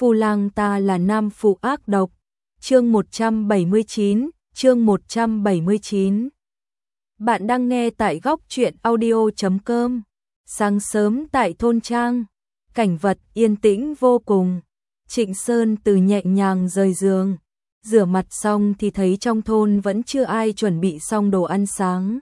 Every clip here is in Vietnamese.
Phu lang ta là nam phụ ác độc. Chương 179, chương 179. Bạn đang nghe tại góc truyện audio.com. Sáng sớm tại thôn trang, cảnh vật yên tĩnh vô cùng. Trịnh Sơn từ nhẹ nhàng rời giường, rửa mặt xong thì thấy trong thôn vẫn chưa ai chuẩn bị xong đồ ăn sáng.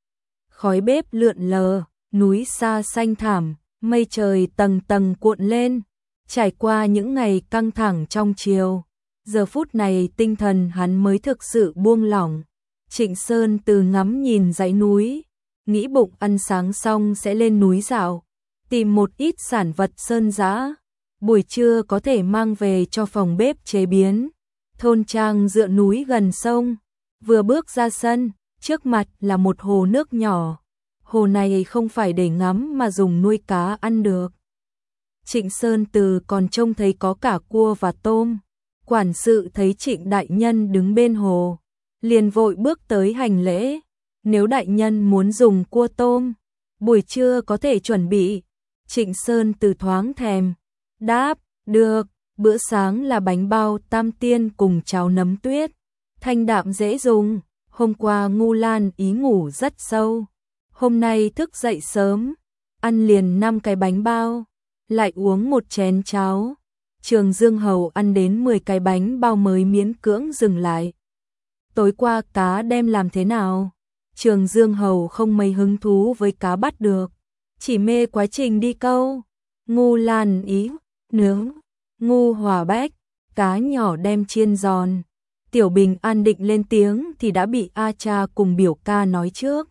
Khói bếp lượn lờ, núi xa xanh thẳm, mây trời tầng tầng cuộn lên. Trải qua những ngày căng thẳng trong chiều, giờ phút này tinh thần hắn mới thực sự buông lỏng. Trịnh Sơn từ ngắm nhìn dãy núi, nghĩ bụng ăn sáng xong sẽ lên núi dạo, tìm một ít sản vật sơn dã, buổi trưa có thể mang về cho phòng bếp chế biến. Thôn trang dựa núi gần sông, vừa bước ra sân, trước mặt là một hồ nước nhỏ. Hồ này không phải để ngắm mà dùng nuôi cá ăn được. Trịnh Sơn từ còn trông thấy có cả cua và tôm. Quản sự thấy Trịnh đại nhân đứng bên hồ, liền vội bước tới hành lễ. Nếu đại nhân muốn dùng cua tôm, buổi trưa có thể chuẩn bị. Trịnh Sơn từ thoáng thèm, đáp, được. Bữa sáng là bánh bao tam tiên cùng cháo nấm tuyết, thanh đạm dễ dùng. Hôm qua Ngu Lan ý ngủ rất sâu, hôm nay thức dậy sớm, ăn liền 5 cái bánh bao, lại uống một chén cháo. Trường Dương Hầu ăn đến 10 cái bánh bao mới miễn cưỡng dừng lại. Tối qua cá đem làm thế nào? Trường Dương Hầu không mấy hứng thú với cá bắt được, chỉ mê quá trình đi câu. Ngu Lan ý, nướng. Ngu Hòa Bách, cá nhỏ đem chiên giòn. Tiểu Bình An định lên tiếng thì đã bị A Cha cùng biểu ca nói trước.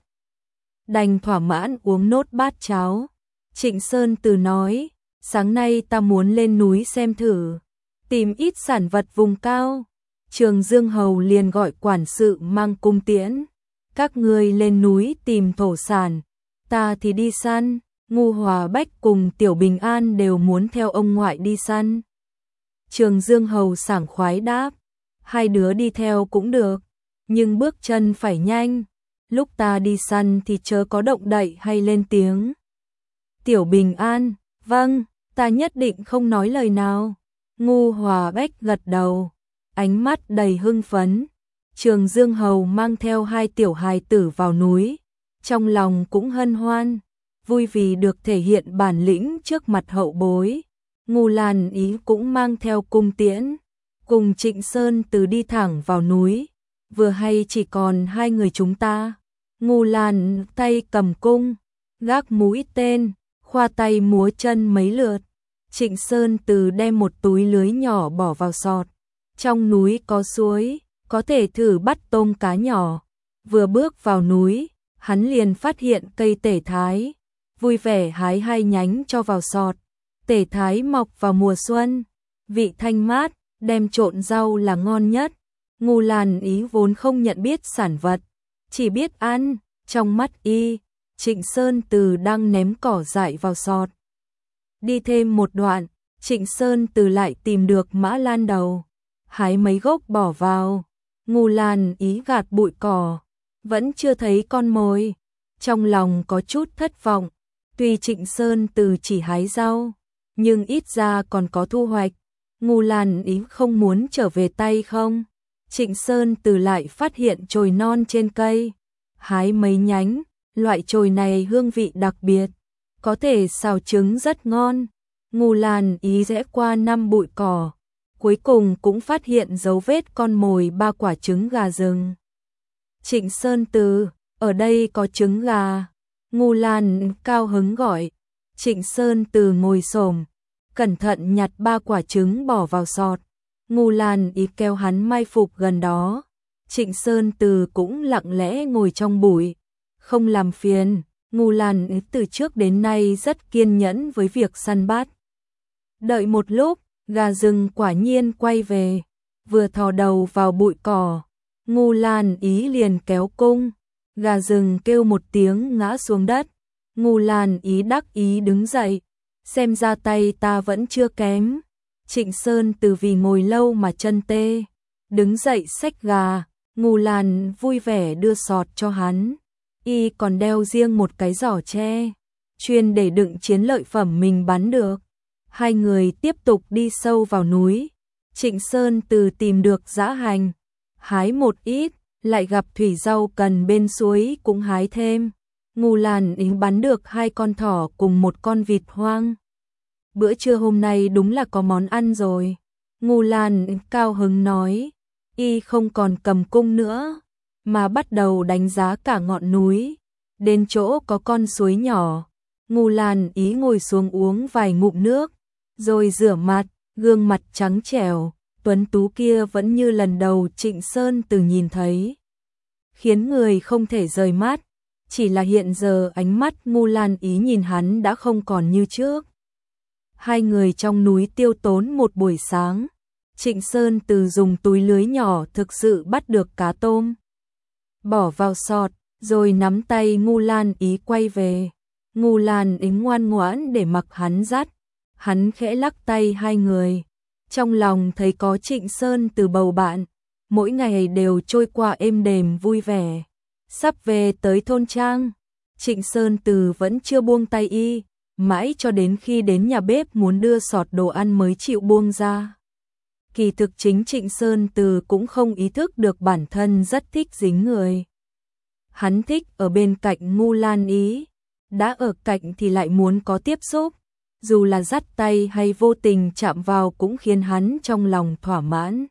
Đành thỏa mãn uống nốt bát cháo. Trịnh Sơn từ nói, sáng nay ta muốn lên núi xem thử, tìm ít sản vật vùng cao. Trường Dương Hầu liền gọi quản sự mang cung tiễn. Các ngươi lên núi tìm thổ sản, ta thì đi săn. Ngu Hòa Bách cùng Tiểu Bình An đều muốn theo ông ngoại đi săn. Trường Dương Hầu sảng khoái đáp, hai đứa đi theo cũng được, nhưng bước chân phải nhanh, lúc ta đi săn thì chớ có động đậy hay lên tiếng. Tiểu Bình An, vâng, ta nhất định không nói lời nào. Ngu Hòa Bách gật đầu, ánh mắt đầy hưng phấn. Trường Dương Hầu mang theo 2 tiểu hài tử vào núi, trong lòng cũng hân hoan, vui vì được thể hiện bản lĩnh trước mặt hậu bối. Ngu Lan ý cũng mang theo cung tiễn, cùng Trịnh Sơn từ đi thẳng vào núi. Vừa hay chỉ còn 2 người chúng ta. Ngu Lan tay cầm cung, gác mũi tên, khoa tay múa chân mấy lượt. Trịnh Sơn từ đem một túi lưới nhỏ bỏ vào sọt. Trong núi có suối, có thể thử bắt tôm cá nhỏ. Vừa bước vào núi, hắn liền phát hiện cây tể thái, vui vẻ hái 2 nhánh cho vào sọt. Tể thái mọc vào mùa xuân, vị thanh mát, đem trộn rau là ngon nhất. Ngu Lan ý vốn không nhận biết sản vật, chỉ biết ăn. Trong mắt y, Trịnh Sơn từ đang ném cỏ dại vào sọt. Đi thêm một đoạn, Trịnh Sơn từ lại tìm được mã lan đầu, hái mấy gốc bỏ vào. Ngu Lan ý gạt bụi cỏ, vẫn chưa thấy con mồi, trong lòng có chút thất vọng. Tuy Trịnh Sơn từ chỉ hái rau, nhưng ít ra còn có thu hoạch. Ngu Lan ý không muốn trở về tay không. Trịnh Sơn từ lại phát hiện chồi non trên cây, hái mấy nhánh. Loại chồi này hương vị đặc biệt, có thể xào trứng rất ngon. Ngu Lan ý rẽ qua 5 bụi cỏ, cuối cùng cũng phát hiện dấu vết con mồi 3 quả trứng gà rừng. Trịnh Sơn từ, ở đây có trứng gà. Ngu Lan cao hứng gọi. Trịnh Sơn từ ngồi xổm, cẩn thận nhặt 3 quả trứng bỏ vào sọt. Ngu Lan ý kéo hắn mai phục gần đó. Trịnh Sơn từ cũng lặng lẽ ngồi trong bụi, không làm phiền. Ngu Lan ý từ trước đến nay rất kiên nhẫn với việc săn bắt. Đợi một lúc, gà rừng quả nhiên quay về, vừa thò đầu vào bụi cỏ, Ngu Lan ý liền kéo cung. Gà rừng kêu một tiếng ngã xuống đất. Ngu Lan ý đắc ý đứng dậy, xem ra tay ta vẫn chưa kém. Trịnh Sơn từ vì ngồi lâu mà chân tê, đứng dậy xách gà. Ngu Lan vui vẻ đưa sọt cho hắn, y còn đeo riêng một cái giỏ tre, chuyên để đựng chiến lợi phẩm mình bắn được. Hai người tiếp tục đi sâu vào núi. Trịnh Sơn Từ tìm được dã hành, hái một ít, lại gặp thủy rau cần bên suối cũng hái thêm. Ngô Lan Yến bắn được 2 con thỏ cùng 1 con vịt hoang. Bữa trưa hôm nay đúng là có món ăn rồi. Ngô Lan Yến cao hứng nói, y không còn cầm cung nữa, mà bắt đầu đánh giá cả ngọn núi. Đến chỗ có con suối nhỏ, Ngô Lan Ý ngồi xuống uống vài ngụm nước, rồi rửa mặt, gương mặt trắng trẻo, tuấn tú kia vẫn như lần đầu Trịnh Sơn Từ nhìn thấy, khiến người không thể rời mắt. Chỉ là hiện giờ ánh mắt Ngô Lan Ý nhìn hắn đã không còn như trước. Hai người trong núi tiêu tốn một buổi sáng. Trịnh Sơn Từ dùng túi lưới nhỏ thực sự bắt được cá tôm, bỏ vào sọt, rồi nắm tay Ngô Lan Ý quay về. Ngô Lan Ý ngoan ngoãn để mặc hắn dắt. Hắn khẽ lắc tay hai người, trong lòng thấy có Trịnh Sơn Từ bầu bạn, mỗi ngày đều trôi qua êm đềm vui vẻ. Sắp về tới thôn trang, Trịnh Sơn Từ vẫn chưa buông tay y, mãi cho đến khi đến nhà bếp muốn đưa sọt đồ ăn mới chịu buông ra. Kỳ thực chính Trịnh Sơn Từ cũng không ý thức được bản thân rất thích dính người. Hắn thích ở bên cạnh Ngô Lan Ý, đã ở cạnh thì lại muốn có tiếp xúc, dù là dắt tay hay vô tình chạm vào cũng khiến hắn trong lòng thỏa mãn.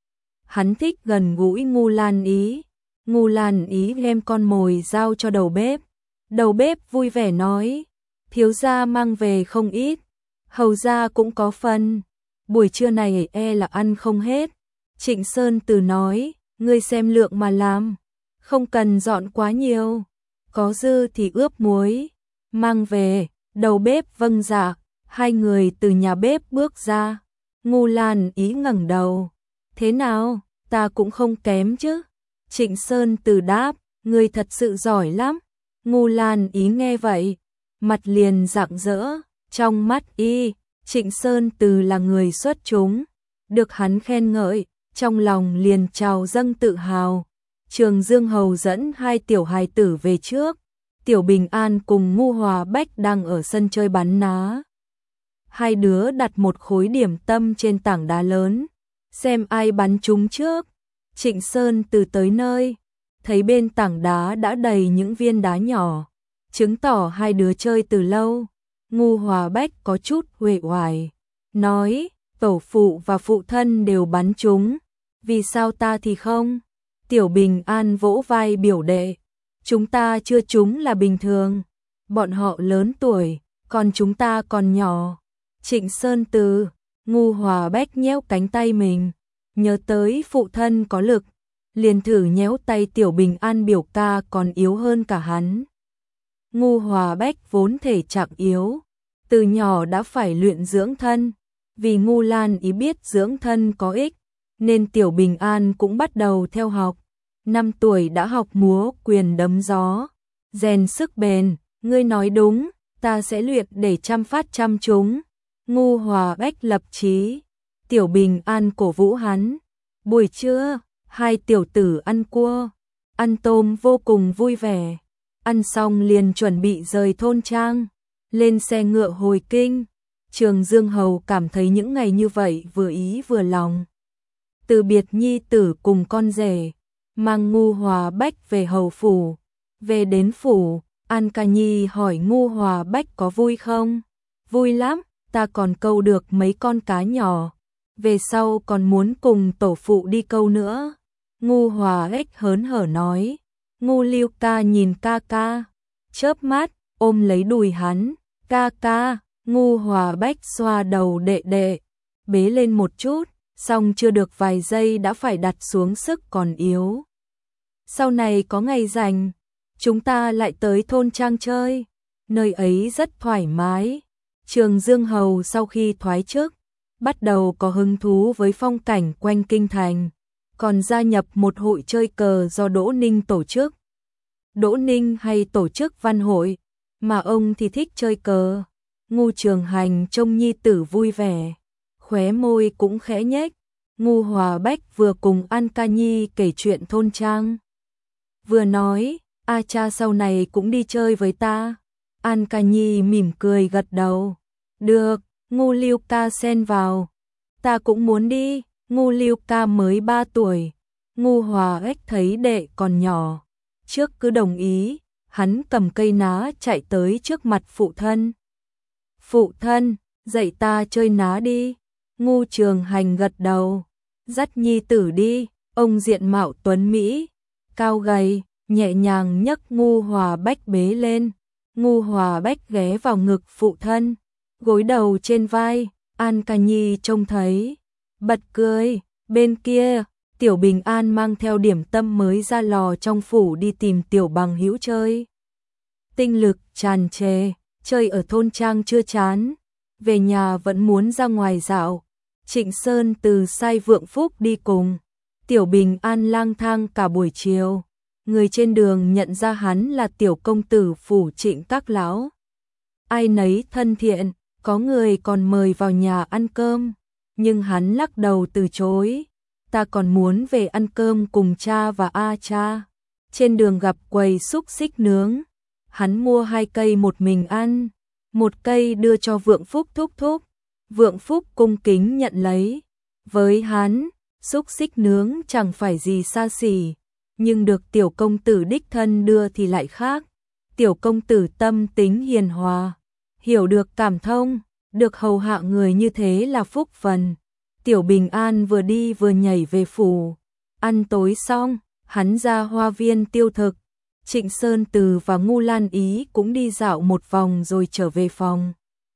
Hắn thích gần gũi Ngô Lan Ý. Ngô Lan Ý đem con mồi giao cho đầu bếp. Đầu bếp vui vẻ nói, thiếu gia mang về không ít, hầu gia cũng có phần. Buổi trưa này là ăn không hết. Trịnh Sơn Từ nói, ngươi xem lượng mà làm, không cần dọn quá nhiều, có dư thì ướp muối, mang về. Đầu bếp vâng dạ. Hai người từ nhà bếp bước ra. Ngô Lan Ý ngẩng đầu, thế nào, ta cũng không kém chứ. Trịnh Sơn Từ đáp, ngươi thật sự giỏi lắm. Ngô Lan Ý nghe vậy, mặt liền rạng rỡ. Trong mắt y, Trịnh Sơn Từ là người xuất chúng, được hắn khen ngợi, trong lòng liền trào dâng tự hào. Trường Dương Hầu dẫn 2 tiểu hài tử về trước. Tiểu Bình An cùng Ngô Hòa Bách đang ở sân chơi bắn ná. Hai đứa đặt một khối điểm tâm trên tảng đá lớn, xem ai bắn trúng trước. Trịnh Sơn Từ tới nơi, thấy bên tảng đá đã đầy những viên đá nhỏ, chứng tỏ hai đứa chơi từ lâu. Ngô Hòa Bách có chút uể oải, nói, tổ phụ và phụ thân đều bắn trúng, vì sao ta thì không? Tiểu Bình An vỗ vai biểu đệ, chúng ta chưa trúng là bình thường, bọn họ lớn tuổi, còn chúng ta còn nhỏ. Trịnh Sơn Từ, Ngô Hòa Bách nhéo cánh tay mình, nhớ tới phụ thân có lực, liền thử nhéo tay Tiểu Bình An, biểu ca còn yếu hơn cả hắn. Ngô Hòa Bách vốn thể trạng yếu, từ nhỏ đã phải luyện dưỡng thân, vì Ngô Lan Ý biết dưỡng thân có ích, nên Tiểu Bình An cũng bắt đầu theo học. 5 tuổi đã học múa quyền đấm gió, rèn sức bền. Ngươi nói đúng, ta sẽ luyện để trăm phát trăm trúng. Ngô Hòa Bách lập chí. Tiểu Bình An cổ vũ hắn. Buổi trưa, 2 tiểu tử ăn cua, ăn tôm vô cùng vui vẻ. Ăn xong liền chuẩn bị rời thôn trang, lên xe ngựa hồi kinh. Trường Dương Hầu cảm thấy những ngày như vậy vừa ý vừa lòng. Từ biệt nhi tử cùng con rể, mang Ngô Hòa Bách về hầu phủ. Về đến phủ, An Ca Nhi hỏi Ngô Hòa Bách có vui không? Vui lắm, ta còn câu được mấy con cá nhỏ, về sau còn muốn cùng tổ phụ đi câu nữa. Ngô Hòa Bách hớn hở nói. Ngô Liêu ca nhìn ca ca, chớp mắt, ôm lấy đùi hắn. Ca ca. Ngô Hòa Bách xoa đầu đệ đệ, bế lên một chút, xong chưa được vài giây đã phải đặt xuống, sức còn yếu. Sau này có ngày rảnh, chúng ta lại tới thôn trang chơi, nơi ấy rất thoải mái. Trường Dương Hầu sau khi thoái chức, bắt đầu có hứng thú với phong cảnh quanh kinh thành, còn gia nhập một hội chơi cờ do Đỗ Ninh tổ chức. Đỗ Ninh hay tổ chức văn hội, mà ông thì thích chơi cờ. Ngô Trường Hành trông nhi tử vui vẻ, khóe môi cũng khẽ nhếch. Ngô Hòa Bách vừa cùng An Ca Nhi kể chuyện thôn trang, vừa nói, a cha sau này cũng đi chơi với ta. An Ca Nhi mỉm cười gật đầu, được, Ngu Lưu Ca xen vào. Ta cũng muốn đi, Ngu Lưu Ca mới 3 tuổi. Ngu Hòa Ếch thấy đệ còn nhỏ, trước cứ đồng ý, hắn cầm cây ná chạy tới trước mặt phụ thân. Phụ thân, dạy ta chơi ná đi. Ngu Trường Hành gật đầu, dắt nhi tử đi. Ông diện mạo tuấn Mỹ, cao gầy, nhẹ nhàng nhấc Ngu Hòa Bách bế lên. Ngu Hòa Bách ghé vào ngực phụ thân, gối đầu trên vai. An Ca Nhi trông thấy, bật cười. Bên kia, Tiểu Bình An mang theo điểm tâm mới ra lò trong phủ đi tìm Tiểu Bằng Hữu chơi. Tinh lực tràn trề, chơi ở thôn trang chưa chán, về nhà vẫn muốn ra ngoài dạo. Trịnh Sơn từ sai Vượng Phúc đi cùng. Tiểu Bình An lang thang cả buổi chiều. Người trên đường nhận ra hắn là tiểu công tử phủ Trịnh các lão. Ai nấy thân thiện, có người còn mời vào nhà ăn cơm, nhưng hắn lắc đầu từ chối. Ta còn muốn về ăn cơm cùng cha và A cha. Trên đường gặp quầy xúc xích nướng, hắn mua 2 cây một mình ăn, 1 cây đưa cho Vượng Phúc thúc thúc. Vượng Phúc cung kính nhận lấy. Với hắn, xúc xích nướng chẳng phải gì xa xỉ, nhưng được tiểu công tử đích thân đưa thì lại khác. Tiểu công tử tâm tính hiền hòa, hiểu được cảm thông, được hầu hạ người như thế là phúc phần. Tiểu Bình An vừa đi vừa nhảy về phủ. Ăn tối xong, hắn ra hoa viên tiêu thực. Trịnh Sơn Từ và Ngu Lan Ý cũng đi dạo một vòng rồi trở về phòng.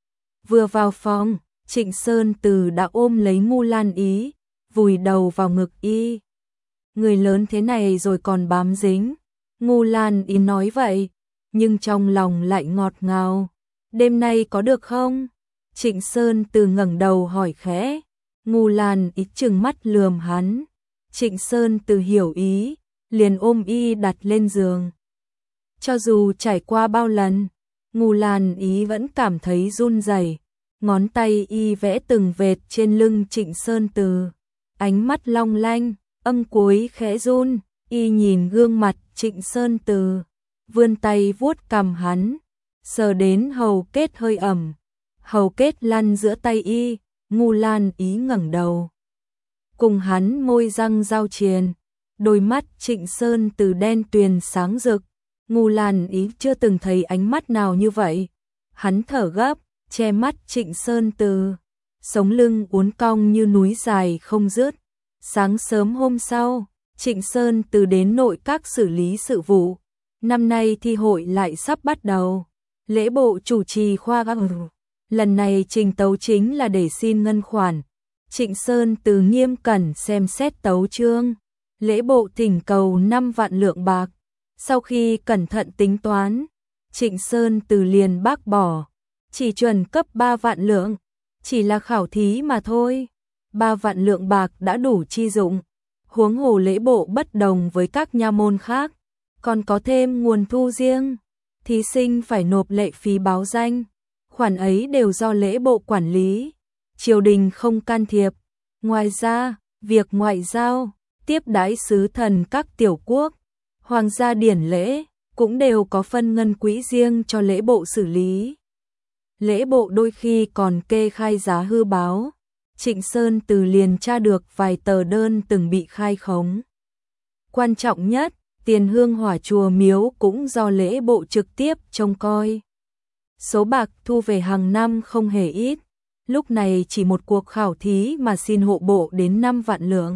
Vừa vào phòng, Trịnh Sơn Từ đã ôm lấy Ngu Lan Ý, vùi đầu vào ngực y. Người lớn thế này rồi còn bám dính. Ngu Lan Ý nói vậy, nhưng trong lòng lại ngọt ngào. Đêm nay có được không? Trịnh Sơn Từ ngẩng đầu hỏi khẽ. Ngu Lan Ý trừng mắt lườm hắn. Trịnh Sơn Từ hiểu ý, liền ôm y đặt lên giường. Cho dù trải qua bao lần, Ngu Lan Ý vẫn cảm thấy run rẩy. Ngón tay y vẽ từng vệt trên lưng Trịnh Sơn Từ, ánh mắt long lanh, âm cuối khẽ run. Y nhìn gương mặt Trịnh Sơn Từ, vươn tay vuốt cằm hắn, sờ đến hầu kết hơi ẩm. Hầu kết lăn giữa tay y. Ngu Lan Ý ngẩng đầu, cùng hắn môi răng giao triền. Đôi mắt Trịnh Sơn Từ đen tuyền sáng rực. Ngu Lan Ý chưa từng thấy ánh mắt nào như vậy. Hắn thở gấp, che mắt Trịnh Sơn Từ, sống lưng uốn cong như núi dài không dứt. Sáng sớm hôm sau, Trịnh Sơn Từ đến nội các xử lý sự vụ. Năm nay thi hội lại sắp bắt đầu. Lễ bộ chủ trì khoa các lần này trình tấu chính là để xin ngân khoản. Trịnh Sơn Từ nghiêm cẩn xem xét tấu chương. Lễ bộ thỉnh cầu 5 vạn lượng bạc. Sau khi cẩn thận tính toán, Trịnh Sơn Từ liền bác bỏ, chỉ chuẩn cấp 3 vạn lượng, chỉ là khảo thí mà thôi. 3 vạn lượng bạc đã đủ chi dụng, huống hồ lễ bộ bất đồng với các nha môn khác, còn có thêm nguồn thu riêng. Thí sinh phải nộp lệ phí báo danh, khoản ấy đều do lễ bộ quản lý, triều đình không can thiệp. Ngoài ra, việc ngoại giao, tiếp đãi sứ thần các tiểu quốc, hoàng gia điển lễ cũng đều có phân ngân quỹ riêng cho lễ bộ xử lý. Lễ bộ đôi khi còn kê khai giá hư báo. Trịnh Sơn Từ liền tra được vài tờ đơn từng bị khai khống. Quan trọng nhất, tiền hương hỏa chùa miếu cũng do lễ bộ trực tiếp trông coi. Số bạc thu về hàng năm không hề ít. Lúc này chỉ một cuộc khảo thí mà xin hộ bộ đến 5 vạn lượng.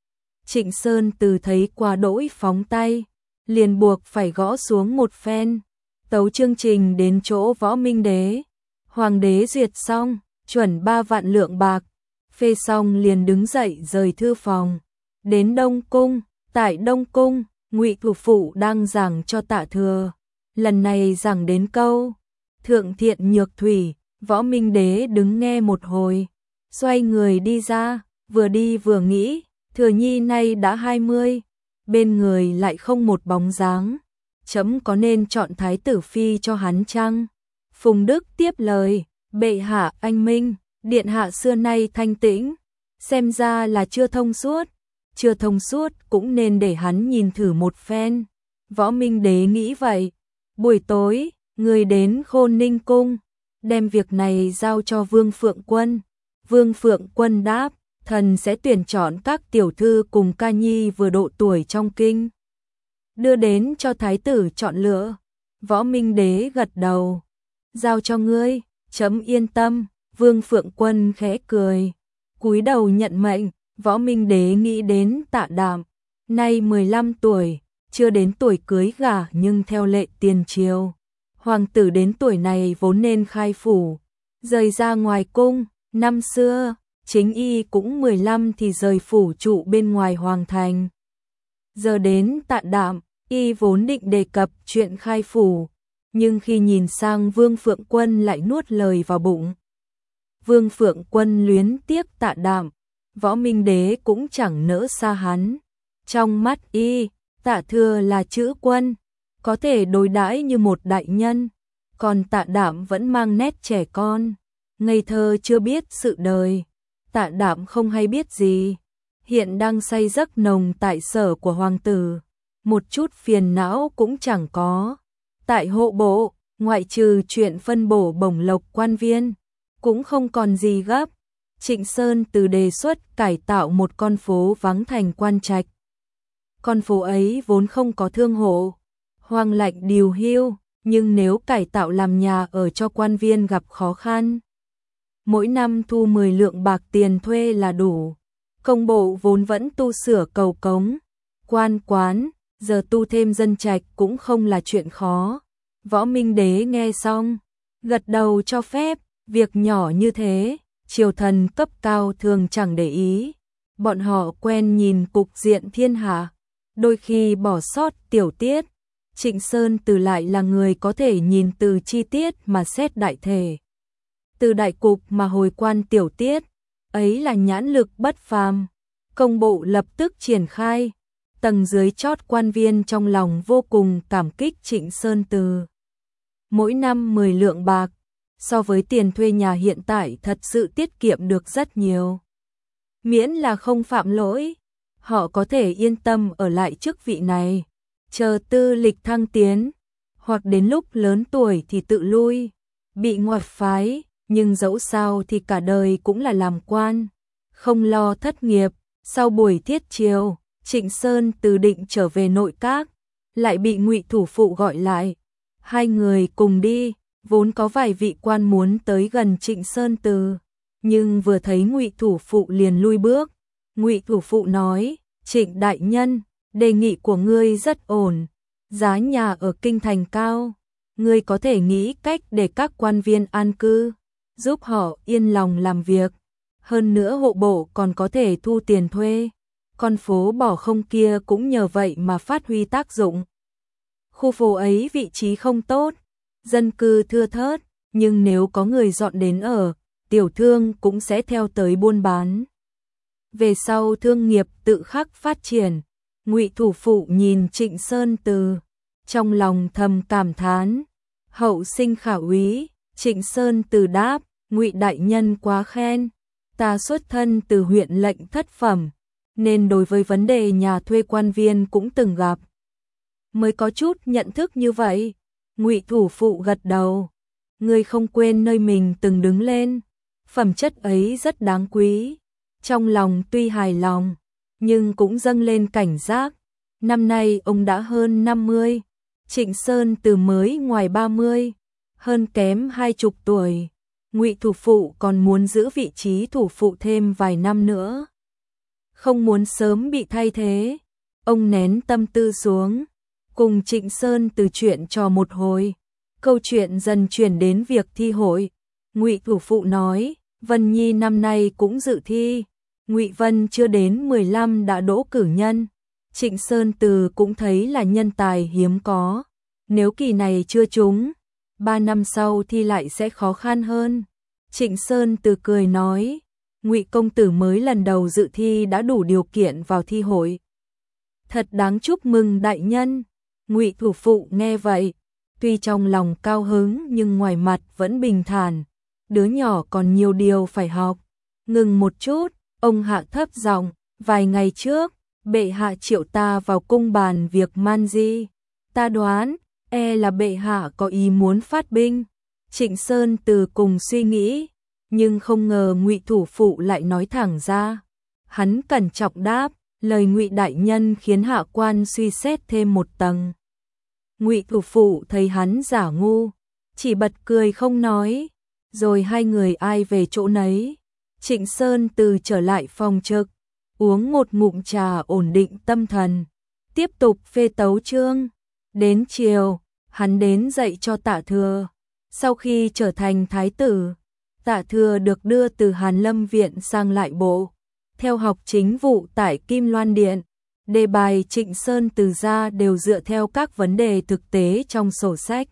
Trịnh Sơn Từ thấy quá đỗi phóng tay, liền buộc phải gõ xuống một phen. Tấu chương trình đến chỗ Võ Minh Đế. Hoàng đế duyệt xong, chuẩn 3 vạn lượng bạc. Phê xong liền đứng dậy rời thư phòng. Đến Đông Cung, tại Đông Cung, Ngụy Thủ Phụ đang giảng cho Tạ Thừa. Lần này giảng đến câu Thượng thiện nhược thủy. Võ Minh Đế đứng nghe một hồi, xoay người đi ra, vừa đi vừa nghĩ, Thừa Nhi nay đã 20, bên người lại không một bóng dáng, chấm có nên chọn thái tử phi cho hắn chăng? Phùng Đức tiếp lời, bệ hạ anh minh, điện hạ xưa nay thanh tĩnh, xem ra là chưa thông suốt cũng nên để hắn nhìn thử một phen. Võ Minh Đế nghĩ vậy. Buổi tối, người đến Khôn Ninh Cung, đem việc này giao cho Vương Phượng Quân. Vương Phượng Quân đáp, thần sẽ tuyển chọn các tiểu thư cùng ca nhi vừa độ tuổi trong kinh, đưa đến cho thái tử chọn lựa. Võ Minh Đế gật đầu, giao cho ngươi, chấm yên tâm. Vương Phượng Quân khẽ cười, cúi đầu nhận mệnh. Võ Minh Đế nghĩ đến Tạ Đạm, nay 15 tuổi, chưa đến tuổi cưới gả, nhưng theo lệ tiền triều, hoàng tử đến tuổi này vốn nên khai phủ, rời ra ngoài cung. Năm xưa, chính y cũng 15 thì rời phủ trụ bên ngoài hoàng thành. Giờ đến Tạ Đạm, y vốn định đề cập chuyện khai phủ, nhưng khi nhìn sang Vương Phượng Quân lại nuốt lời vào bụng. Vương Phượng Quân luyến tiếc Tạ Đạm, Võ Minh Đế cũng chẳng nỡ xa hắn. Trong mắt y, Tạ Thừa là chữ quân, có thể đối đãi như một đại nhân, còn Tạ Đạm vẫn mang nét trẻ con, ngây thơ chưa biết sự đời. Tạ Đạm không hay biết gì, hiện đang say giấc nồng tại sở của hoàng tử, một chút phiền não cũng chẳng có. Tại hộ bộ, ngoại trừ chuyện phân bổ bổng lộc quan viên, cũng không còn gì gấp. Trịnh Sơn từ đề xuất cải tạo một con phố vắng thành Quan Trạch. Con phố ấy vốn không có thương hộ, hoang lạnh điều hiu, nhưng nếu cải tạo làm nhà ở cho quan viên gặp khó khăn, mỗi năm thu 10 lượng bạc tiền thuê là đủ. Công bộ vốn vẫn tu sửa cầu cống, quan quán, giờ tu thêm dân trạch cũng không là chuyện khó. Võ Minh Đế nghe xong, gật đầu cho phép. Việc nhỏ như thế, triều thần cấp cao thường chẳng để ý. Bọn họ quen nhìn cục diện thiên hạ, đôi khi bỏ sót tiểu tiết. Trịnh Sơn từ lại là người có thể nhìn từ chi tiết mà xét đại thể, từ đại cục mà hồi quan tiểu tiết, ấy là nhãn lực bất phàm. Công bộ lập tức triển khai, tầng dưới chót quan viên trong lòng vô cùng cảm kích Trịnh Sơn từ. Mỗi năm 10 lượng bạc, so với tiền thuê nhà hiện tại thật sự tiết kiệm được rất nhiều. Miễn là không phạm lỗi, họ có thể yên tâm ở lại chức vị này, chờ tư lịch thăng tiến, hoặc đến lúc lớn tuổi thì tự lui, bị ngoặt phái, nhưng dẫu sao thì cả đời cũng là làm quan, không lo thất nghiệp. Sau buổi thiết chiều, Trịnh Sơn từ định trở về nội các, lại bị Ngụy thủ phụ gọi lại. Hai người cùng đi, vốn có vài vị quan muốn tới gần Trịnh Sơn từ, nhưng vừa thấy Ngụy thủ phụ liền lui bước. Ngụy thủ phụ nói, Trịnh đại nhân, đề nghị của ngươi rất ổn, giá nhà ở kinh thành cao, ngươi có thể nghĩ cách để các quan viên an cư, giúp họ yên lòng làm việc. Hơn nữa hộ bộ còn có thể thu tiền thuê, con phố bỏ không kia cũng nhờ vậy mà phát huy tác dụng. Khu phố ấy vị trí không tốt, dân cư thưa thớt, nhưng nếu có người dọn đến ở, tiểu thương cũng sẽ theo tới buôn bán. Về sau thương nghiệp tự khắc phát triển. Ngụy thủ phụ nhìn Trịnh Sơn từ, trong lòng thầm cảm thán, hậu sinh khả úy. Trịnh Sơn từ đáp, Ngụy đại nhân quá khen, ta xuất thân từ huyện lệnh thất phẩm, nên đối với vấn đề nhà thuê quan viên cũng từng gặp, mới có chút nhận thức như vậy. Ngụy thủ phụ gật đầu, ngươi không quên nơi mình từng đứng lên, phẩm chất ấy rất đáng quý. Trong lòng tuy hài lòng, nhưng cũng dâng lên cảnh giác. Năm nay ông đã hơn 50, Trịnh Sơn từ mới ngoài 30, hơn kém 20 tuổi. Ngụy thủ phụ còn muốn giữ vị trí thủ phụ thêm vài năm nữa, không muốn sớm bị thay thế. Ông nén tâm tư xuống, cùng Trịnh Sơn từ chuyện trò một hồi, câu chuyện dần chuyển đến việc thi hội. Ngụy thủ phụ nói, Vân Nhi năm nay cũng dự thi. Ngụy Vân chưa đến 15 đã đỗ cử nhân. Trịnh Sơn từ cũng thấy là nhân tài hiếm có. Nếu kỳ này chưa trúng, 3 năm sau thi lại sẽ khó khăn hơn. Trịnh Sơn từ cười nói, Ngụy công tử mới lần đầu dự thi đã đủ điều kiện vào thi hội. Thật đáng chúc mừng đại nhân. Ngụy thủ phụ nghe vậy, tuy trong lòng cao hứng nhưng ngoài mặt vẫn bình thản. Đứa nhỏ còn nhiều điều phải học. Ngừng một chút, ông hạ thấp giọng, vài ngày trước, bệ hạ triệu ta vào cung bàn việc man di. Ta đoán, là bệ hạ có ý muốn phát binh. Trịnh Sơn Từ cùng suy nghĩ, nhưng không ngờ Ngụy thủ phụ lại nói thẳng ra. Hắn cẩn trọng đáp, lời Ngụy đại nhân khiến hạ quan suy xét thêm một tầng. Ngụy thủ phụ thấy hắn giả ngu, chỉ bật cười không nói, rồi hai người ai về chỗ nấy. Trịnh Sơn Từ trở lại phòng trực, uống một ngụm trà ổn định tâm thần, tiếp tục phê tấu chương. Đến chiều, hắn đến dạy cho Tạ Thừa. Sau khi trở thành thái tử, Tạ Thừa được đưa từ Hàn Lâm Viện sang Lại Bộ, theo học chính vụ tại Kim Loan Điện. Đề bài Trịnh Sơn Từ ra đều dựa theo các vấn đề thực tế trong sổ sách.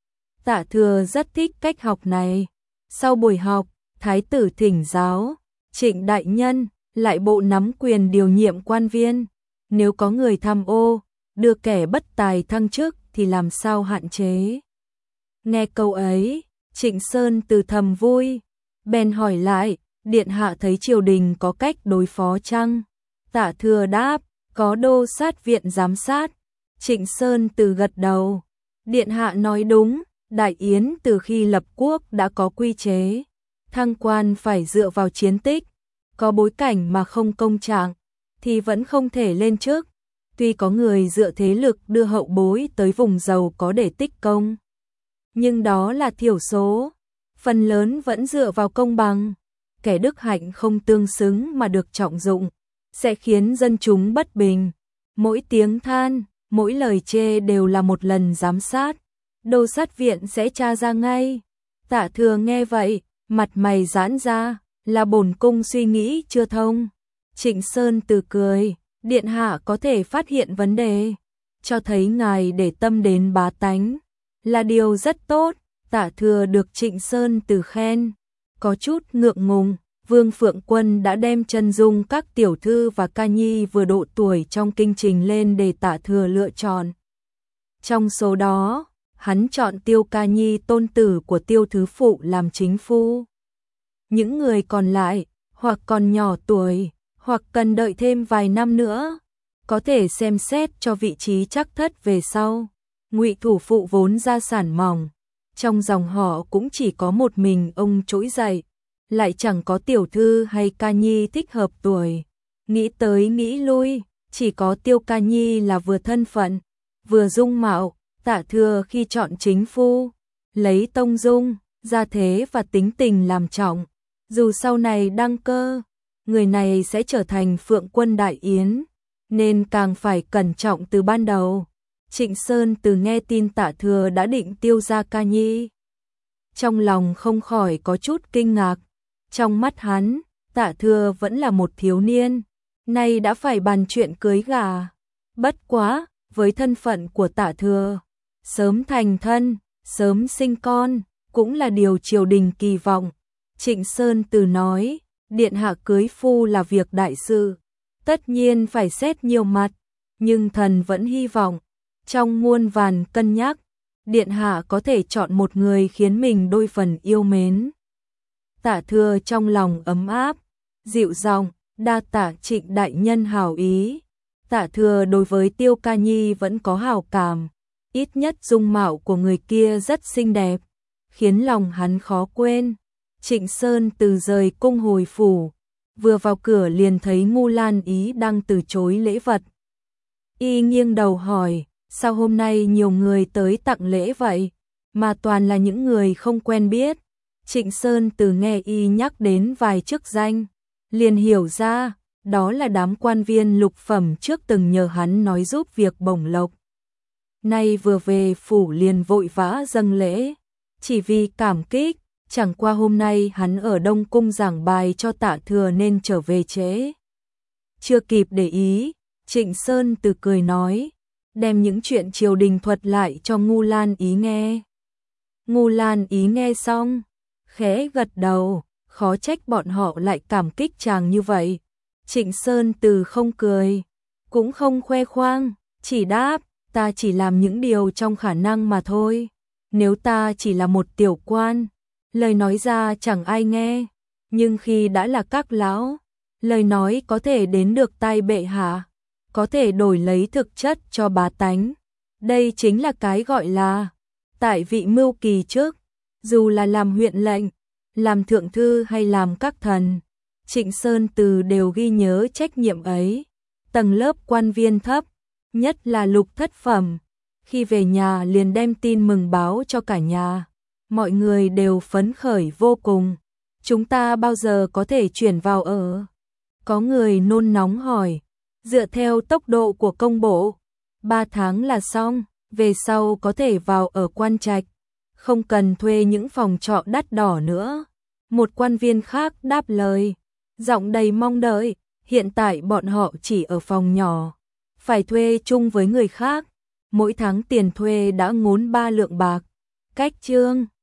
Tạ Thừa rất thích cách học này. Sau buổi học, thái tử thỉnh giáo, Trịnh đại nhân, Lại Bộ nắm quyền điều nhiệm quan viên. Nếu có người tham ô, đưa kẻ bất tài thăng chức thì làm sao hạn chế? Nghe câu ấy, Trịnh Sơn Từ thầm vui, bèn hỏi lại, điện hạ thấy triều đình có cách đối phó chăng? Tạ Thừa đáp, có đô sát viện giám sát. Trịnh Sơn Từ gật đầu, điện hạ nói đúng, Đại Yến từ khi lập quốc đã có quy chế, thăng quan phải dựa vào chiến tích, có bối cảnh mà không công trạng thì vẫn không thể lên chức. Tuy có người dựa thế lực đưa hậu bối tới vùng giàu có để tích công, nhưng đó là thiểu số, phần lớn vẫn dựa vào công bằng. Kẻ đức hạnh không tương xứng mà được trọng dụng, sẽ khiến dân chúng bất bình. Mỗi tiếng than, mỗi lời chê đều là một lần giám sát, đô sát viện sẽ tra ra ngay. Tạ Thừa nghe vậy, mặt mày giãn ra, là bổn cung suy nghĩ chưa thông. Trịnh Sơn Từ cười, điện hạ có thể phát hiện vấn đề, cho thấy ngài để tâm đến bá tánh, là điều rất tốt. Tạ Thừa được Trịnh Sơn Từ khen, có chút ngượng ngùng. Vương Phượng Quân đã đem chân dung các tiểu thư và ca nhi vừa độ tuổi trong kinh trình lên để Tạ Thừa lựa chọn. Trong số đó, hắn chọn Tiêu Ca Nhi, tôn tử của Tiêu Thứ Phụ, làm chính phu. Những người còn lại, hoặc còn nhỏ tuổi, hoặc cần đợi thêm vài năm nữa, có thể xem xét cho vị trí trắc thất về sau. Ngụy thủ phụ vốn gia sản mỏng, trong dòng họ cũng chỉ có một mình ông trỗi dậy, lại chẳng có tiểu thư hay ca nhi thích hợp tuổi. Nghĩ tới nghĩ lui, chỉ có Tiêu Ca Nhi là vừa thân phận, vừa dung mạo. Tạ Thừa khi chọn chính phu, lấy tông dung, gia thế và tính tình làm trọng. Dù sau này đăng cơ, người này sẽ trở thành Phượng Quân Đại Yến, nên càng phải cẩn trọng từ ban đầu. Trịnh Sơn Từ nghe tin Tạ Thừa đã định tiêu ra Ca Nhi, trong lòng không khỏi có chút kinh ngạc. Trong mắt hắn, Tạ Thừa vẫn là một thiếu niên, nay đã phải bàn chuyện cưới gả. Bất quá, với thân phận của Tạ Thừa, sớm thành thân, sớm sinh con, cũng là điều triều đình kỳ vọng. Trịnh Sơn Từ nói, điện hạ cưới phu là việc đại sự, tất nhiên phải xét nhiều mặt, nhưng thần vẫn hy vọng, trong muôn vàn cân nhắc, điện hạ có thể chọn một người khiến mình đôi phần yêu mến. Tạ Thừa trong lòng ấm áp, dịu giọng, đa tạ Trịnh đại nhân hảo ý. Tạ Thừa đối với Tiêu Ca Nhi vẫn có hảo cảm, ít nhất dung mạo của người kia rất xinh đẹp, khiến lòng hắn khó quên. Trịnh Sơn Từ rời cung hồi phủ, vừa vào cửa liền thấy Ngu Lan Ý đang từ chối lễ vật. Y nghiêng đầu hỏi, sao hôm nay nhiều người tới tặng lễ vậy, mà toàn là những người không quen biết. Trịnh Sơn Từ nghe Y nhắc đến vài chức danh, liền hiểu ra, đó là đám quan viên lục phẩm trước từng nhờ hắn nói giúp việc bổng lộc. Nay vừa về phủ liền vội vã dâng lễ, chỉ vì cảm kích. Chẳng qua hôm nay hắn ở Đông Cung giảng bài cho Tạ Thừa nên trở về trễ. Chưa kịp để ý, Trịnh Sơn Từ cười nói, đem những chuyện triều đình thuật lại cho Ngu Lan Ý nghe. Ngu Lan Ý nghe xong, khẽ gật đầu, khó trách bọn họ lại cảm kích chàng như vậy. Trịnh Sơn Từ không cười, cũng không khoe khoang, chỉ đáp, ta chỉ làm những điều trong khả năng mà thôi. Nếu ta chỉ là một tiểu quan, lời nói ra chẳng ai nghe, nhưng khi đã là các lão, lời nói có thể đến được tai bệ hạ, có thể đổi lấy thực chất cho bá tánh. Đây chính là cái gọi là tại vị mưu kỳ trước. Dù là làm huyện lệnh, làm thượng thư hay làm các thần, Trịnh Sơn Từ đều ghi nhớ trách nhiệm ấy. Tầng lớp quan viên thấp, nhất là lục thất phẩm, khi về nhà liền đem tin mừng báo cho cả nhà. Mọi người đều phấn khởi vô cùng. Chúng ta bao giờ có thể chuyển vào ở? Có người nôn nóng hỏi. Dựa theo tốc độ của công bộ, 3 tháng là xong, về sau có thể vào ở Quan Trạch, không cần thuê những phòng trọ đắt đỏ nữa. Một quan viên khác đáp lời, giọng đầy mong đợi, hiện tại bọn họ chỉ ở phòng nhỏ, phải thuê chung với người khác, mỗi tháng tiền thuê đã ngốn 3 lượng bạc. Cách chương